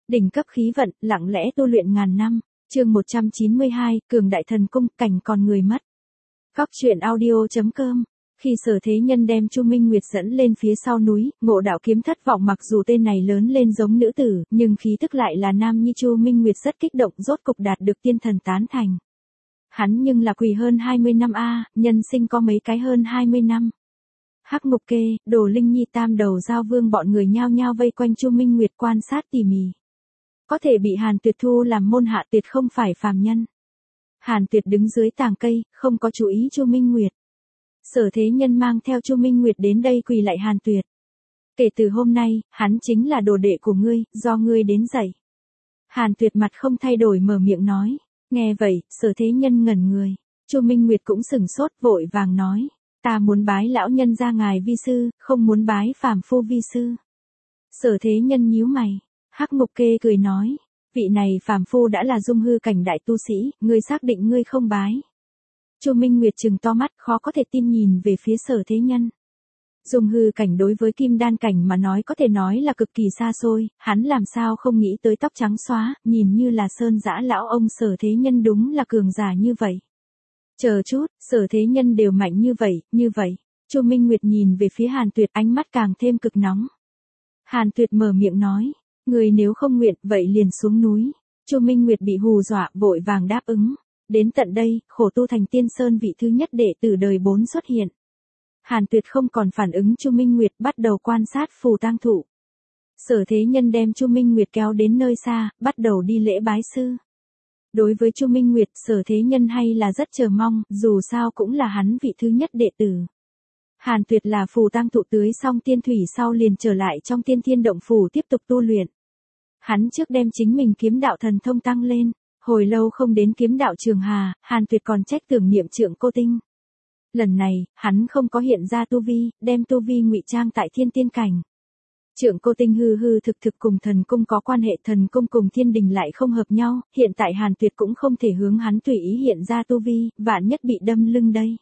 Đỉnh cấp khí vận, lặng lẽ tu luyện ngàn năm. Chương 192, Cường đại thần cung, cảnh còn người mất. Góc truyện audio.com. Khi Sở Thế Nhân đem Chu Minh Nguyệt dẫn lên phía sau núi, Ngộ Đạo Kiếm thất vọng, mặc dù tên này lớn lên giống nữ tử, nhưng khí tức lại là nam nhi. Chu Minh Nguyệt rất kích động, rốt cục đạt được tiên thần tán thành. Hắn nhưng là quỳ hơn 20 năm nhân sinh có mấy cái hơn 20 năm. Hắc Ngục Kê, Đồ Linh Nhi, Tam Đầu Giao Vương bọn người nhao nhao vây quanh Chu Minh Nguyệt quan sát tỉ mỉ. Có thể bị Hàn Tuyệt thu làm môn hạ, tuyệt không phải phàm nhân. Hàn Tuyệt đứng dưới tàng cây, không có chú ý Chu Minh Nguyệt. Sở Thế Nhân mang theo Chu Minh Nguyệt đến đây quỳ lại Hàn Tuyệt. Kể từ hôm nay, hắn chính là đồ đệ của ngươi, do ngươi đến dạy. Hàn Tuyệt mặt không thay đổi mở miệng nói. Nghe vậy, Sở Thế Nhân ngẩn người. Chu Minh Nguyệt cũng sửng sốt, vội vàng nói. Ta muốn bái lão nhân ra ngài vi sư, không muốn bái phàm phu vi sư. Sở Thế Nhân nhíu mày. Hắc Ngục Kê cười nói. Vị này phàm phu đã là dung hư cảnh đại tu sĩ, ngươi xác định ngươi không bái. Chu Minh Nguyệt trừng to mắt, khó có thể tin nhìn về phía Sở Thế Nhân. Dung hư cảnh đối với kim đan cảnh mà nói có thể nói là cực kỳ xa xôi, hắn làm sao không nghĩ tới tóc trắng xóa, nhìn như là sơn dã lão ông Sở Thế Nhân đúng là cường giả như vậy. Chờ chút, Sở Thế Nhân đều mạnh như vậy. Chu Minh Nguyệt nhìn về phía Hàn Tuyệt, ánh mắt càng thêm cực nóng. Hàn Tuyệt mở miệng nói, người nếu không nguyện, vậy liền xuống núi. Chu Minh Nguyệt bị hù dọa, vội vàng đáp ứng. Đến tận đây, khổ tu thành tiên sơn vị thứ nhất đệ tử đời 4 xuất hiện. Hàn Tuyệt không còn phản ứng Chu Minh Nguyệt, bắt đầu quan sát phù tang thụ. Sở Thế Nhân đem Chu Minh Nguyệt kéo đến nơi xa, bắt đầu đi lễ bái sư. Đối với Chu Minh Nguyệt, Sở Thế Nhân hay là rất chờ mong, dù sao cũng là hắn vị thứ nhất đệ tử. Hàn Tuyệt là phù tang thụ tưới xong tiên thủy sau liền trở lại trong Tiên Thiên Động Phủ tiếp tục tu luyện. Hắn trước đem chính mình kiếm đạo thần thông tăng lên, hồi lâu không đến kiếm đạo Trường Hà, Hàn Tuyệt còn trách tưởng niệm Trượng Cô Tinh. Lần này, hắn không có hiện ra tu vi, đem tu vi ngụy trang tại thiên tiên cảnh. Trượng Cô Tinh hư hư thực thực cùng thần cung có quan hệ, thần cung cùng thiên đình lại không hợp nhau, hiện tại Hàn Tuyệt cũng không thể hướng hắn tùy ý hiện ra tu vi, vạn nhất bị đâm lưng đây.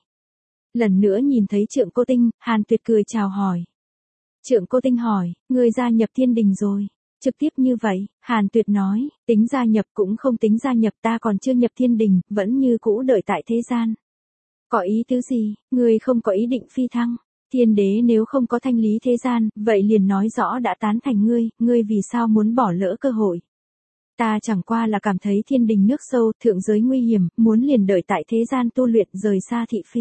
Lần nữa nhìn thấy Trượng Cô Tinh, Hàn Tuyệt cười chào hỏi. Trượng Cô Tinh hỏi, ngươi gia nhập thiên đình rồi? Trực tiếp như vậy, Hàn Tuyệt nói, tính gia nhập cũng không tính gia nhập, ta còn chưa nhập thiên đình, vẫn như cũ đợi tại thế gian. Có ý tứ gì, ngươi không có ý định phi thăng? Thiên đế nếu không có thanh lý thế gian, vậy liền nói rõ đã tán thành ngươi vì sao muốn bỏ lỡ cơ hội? Ta chẳng qua là cảm thấy thiên đình nước sâu, thượng giới nguy hiểm, muốn liền đợi tại thế gian tu luyện, rời xa thị phi.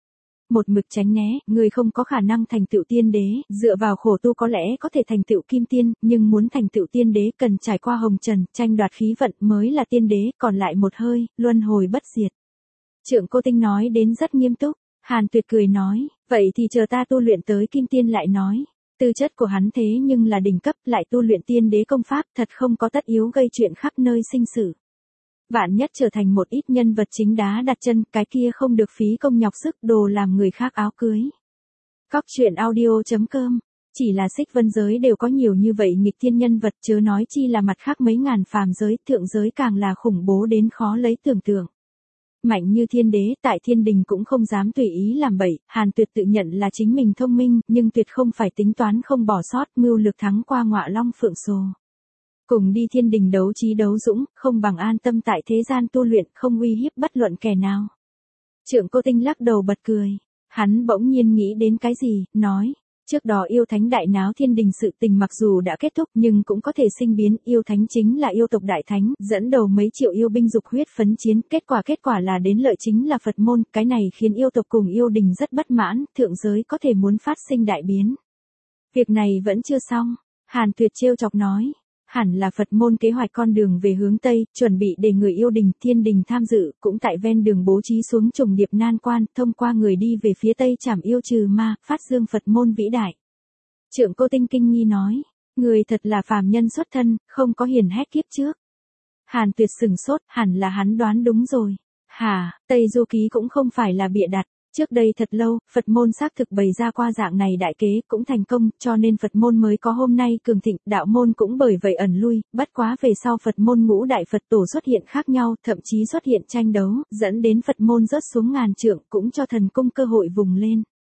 Một mực tránh né, người không có khả năng thành tựu tiên đế, dựa vào khổ tu có lẽ có thể thành tựu kim tiên, nhưng muốn thành tựu tiên đế cần trải qua hồng trần, tranh đoạt khí vận mới là tiên đế, còn lại một hơi, luân hồi bất diệt. Trượng Cô Tinh nói đến rất nghiêm túc. Hàn Tuyệt cười nói, vậy thì chờ ta tu luyện tới kim tiên lại nói. Tư chất của hắn thế nhưng là đỉnh cấp, lại tu luyện tiên đế công pháp, thật không có tất yếu gây chuyện khắp nơi sinh sự. Vạn nhất trở thành một ít nhân vật chính đá đặt chân, cái kia không được phí công nhọc sức, đồ làm người khác áo cưới. Góc truyện audio.com. Chỉ là Xích Vân giới đều có nhiều như vậy nghịch thiên nhân vật, chớ nói chi là mặt khác mấy ngàn phàm giới, thượng giới càng là khủng bố đến khó lấy tưởng tượng. Mạnh như thiên đế, tại thiên đình cũng không dám tùy ý làm bậy, Hàn Tuyệt tự nhận là chính mình thông minh, nhưng tuyệt không phải tính toán không bỏ sót, mưu lược thắng qua Ngọa Long Phượng Sồ. Cùng đi thiên đình đấu trí đấu dũng, không bằng an tâm tại thế gian tu luyện, không uy hiếp bất luận kẻ nào. Trượng Cô Tinh lắc đầu bật cười. Hắn bỗng nhiên nghĩ đến cái gì, nói. Trước đó yêu thánh đại náo thiên đình sự tình mặc dù đã kết thúc nhưng cũng có thể sinh biến, yêu thánh chính là yêu tộc đại thánh, dẫn đầu mấy triệu yêu binh dục huyết phấn chiến, kết quả là đến lợi chính là Phật môn, cái này khiến yêu tộc cùng yêu đình rất bất mãn, thượng giới có thể muốn phát sinh đại biến. Việc này vẫn chưa xong, Hàn Tuyệt trêu chọc nói. Hẳn là Phật môn kế hoạch con đường về hướng Tây, chuẩn bị để người yêu đình, thiên đình tham dự, cũng tại ven đường bố trí xuống trùng điệp nan quan, thông qua người đi về phía Tây trảm yêu trừ ma, phát dương Phật môn vĩ đại. Trượng Cô Tinh kinh nghi nói, người thật là phàm nhân xuất thân, không có hiển hét kiếp trước. Hàn Tuyệt sừng sốt, hẳn là hắn đoán đúng rồi. Hả, Tây Du Ký cũng không phải là bịa đặt. Trước đây thật lâu, Phật môn xác thực bày ra qua dạng này đại kế, cũng thành công, cho nên Phật môn mới có hôm nay cường thịnh, đạo môn cũng bởi vậy ẩn lui, bất quá về sau Phật môn ngũ đại Phật tổ xuất hiện khác nhau, thậm chí xuất hiện tranh đấu, dẫn đến Phật môn rớt xuống ngàn trượng, cũng cho thần cung cơ hội vùng lên.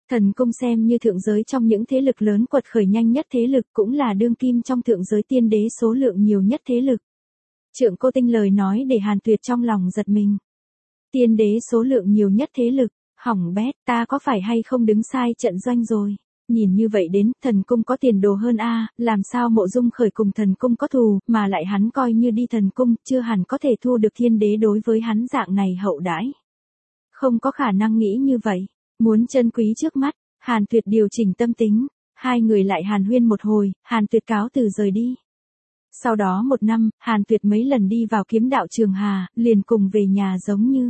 Thần cung xem như thượng giới trong những thế lực lớn quật khởi nhanh nhất thế lực, cũng là đương kim trong thượng giới tiên đế số lượng nhiều nhất thế lực. Trượng Cô Tinh lời nói để Hàn Tuyệt trong lòng giật mình. Tiên đế số lượng nhiều nhất thế lực, hỏng bét, ta có phải hay không đứng sai trận doanh rồi? Nhìn như vậy đến, thần cung có tiền đồ hơn a, làm sao Mộ Dung Khởi cùng thần cung có thù, mà lại hắn coi như đi thần cung, chưa hẳn có thể thu được thiên đế đối với hắn dạng này hậu đãi. Không có khả năng nghĩ như vậy, muốn trân quý trước mắt, Hàn Tuyệt điều chỉnh tâm tính, hai người lại hàn huyên một hồi, Hàn Tuyệt cáo từ rời đi. Sau đó một năm, Hàn Tuyệt mấy lần đi vào kiếm đạo Trường Hà, liền cùng về nhà giống như.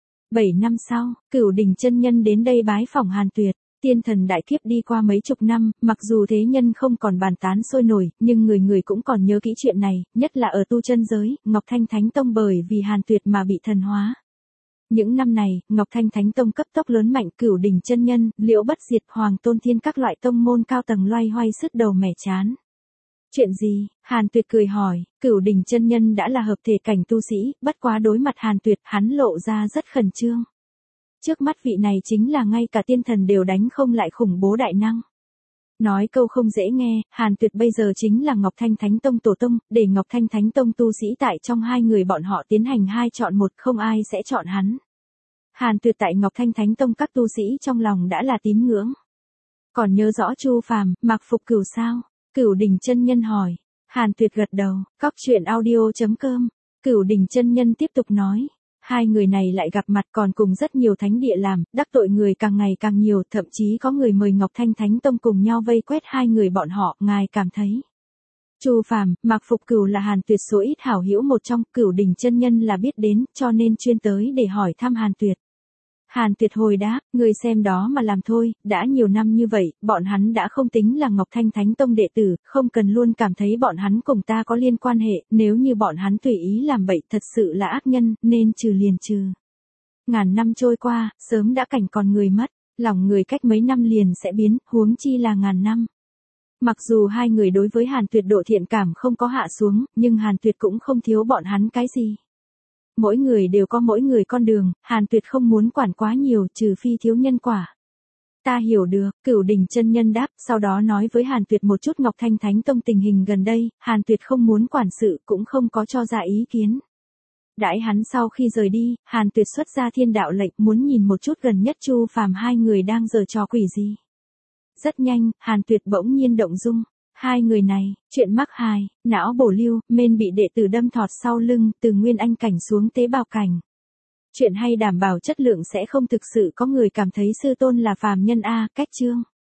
7 năm sau, Cửu Đỉnh chân nhân đến đây bái phỏng Hàn Tuyệt. Tiên thần đại kiếp đi qua mấy chục năm, mặc dù thế nhân không còn bàn tán sôi nổi, nhưng người người cũng còn nhớ kỹ chuyện này, nhất là ở tu chân giới, Ngọc Thanh Thánh Tông bởi vì Hàn Tuyệt mà bị thần hóa. Những năm này, Ngọc Thanh Thánh Tông cấp tốc lớn mạnh, Cửu Đỉnh chân nhân, Liễu Bất Diệt, Hoàng Tôn Thiên các loại tông môn cao tầng loay hoay sứt đầu mẻ chán. Chuyện gì? Hàn Tuyệt cười hỏi, Cửu Đỉnh chân nhân đã là hợp thể cảnh tu sĩ, bất quá đối mặt Hàn Tuyệt, hắn lộ ra rất khẩn trương. Trước mắt vị này chính là ngay cả tiên thần đều đánh không lại khủng bố đại năng. Nói câu không dễ nghe, Hàn Tuyệt bây giờ chính là Ngọc Thanh Thánh Tông tổ tông, để Ngọc Thanh Thánh Tông tu sĩ tại trong hai người bọn họ tiến hành 2 chọn 1, không ai sẽ chọn hắn. Hàn Tuyệt tại Ngọc Thanh Thánh Tông các tu sĩ trong lòng đã là tín ngưỡng. Còn nhớ rõ Chu Phàm, Mạc Phục Cửu sao? Cửu Đỉnh chân nhân hỏi. Hàn Tuyệt gật đầu, coctruyện.audio.com. Cửu Đỉnh chân nhân tiếp tục nói. Hai người này lại gặp mặt còn cùng rất nhiều thánh địa làm, đắc tội người càng ngày càng nhiều, thậm chí có người mời Ngọc Thanh Thánh Tông cùng nhau vây quét hai người bọn họ, ngài cảm thấy. Chu Phàm, Mạc Phục Cửu là Hàn Tuyệt số ít hảo hữu một trong, Cửu Đỉnh chân nhân là biết đến, cho nên chuyên tới để hỏi thăm Hàn Tuyệt. Hàn Tuyệt hồi đáp, người xem đó mà làm thôi, đã nhiều năm như vậy, bọn hắn đã không tính là Ngọc Thanh Thánh Tông đệ tử, không cần luôn cảm thấy bọn hắn cùng ta có liên quan hệ, nếu như bọn hắn tùy ý làm bậy thật sự là ác nhân, nên trừ liền trừ. Ngàn năm trôi qua, sớm đã cảnh còn người mất, lòng người cách mấy năm liền sẽ biến, huống chi là ngàn năm. Mặc dù hai người đối với Hàn Tuyệt độ thiện cảm không có hạ xuống, nhưng Hàn Tuyệt cũng không thiếu bọn hắn cái gì. Mỗi người đều có mỗi người con đường, Hàn Tuyệt không muốn quản quá nhiều trừ phi thiếu nhân quả. Ta hiểu được, Cửu Đỉnh chân nhân đáp, sau đó nói với Hàn Tuyệt một chút Ngọc Thanh Thánh Tông tình hình gần đây, Hàn Tuyệt không muốn quản sự cũng không có cho ra ý kiến. Đãi hắn sau khi rời đi, Hàn Tuyệt xuất ra thiên đạo lệnh muốn nhìn một chút gần nhất Chu Phàm hai người đang giở trò quỷ gì. Rất nhanh, Hàn Tuyệt bỗng nhiên động dung. Hai người này, chuyện mắc hài, não bổ lưu, men bị đệ tử đâm thọt sau lưng, từ nguyên anh cảnh xuống tế bào cảnh. Chuyện hay đảm bảo chất lượng sẽ không thực sự có người cảm thấy sư tôn là phàm nhân a, cách chương.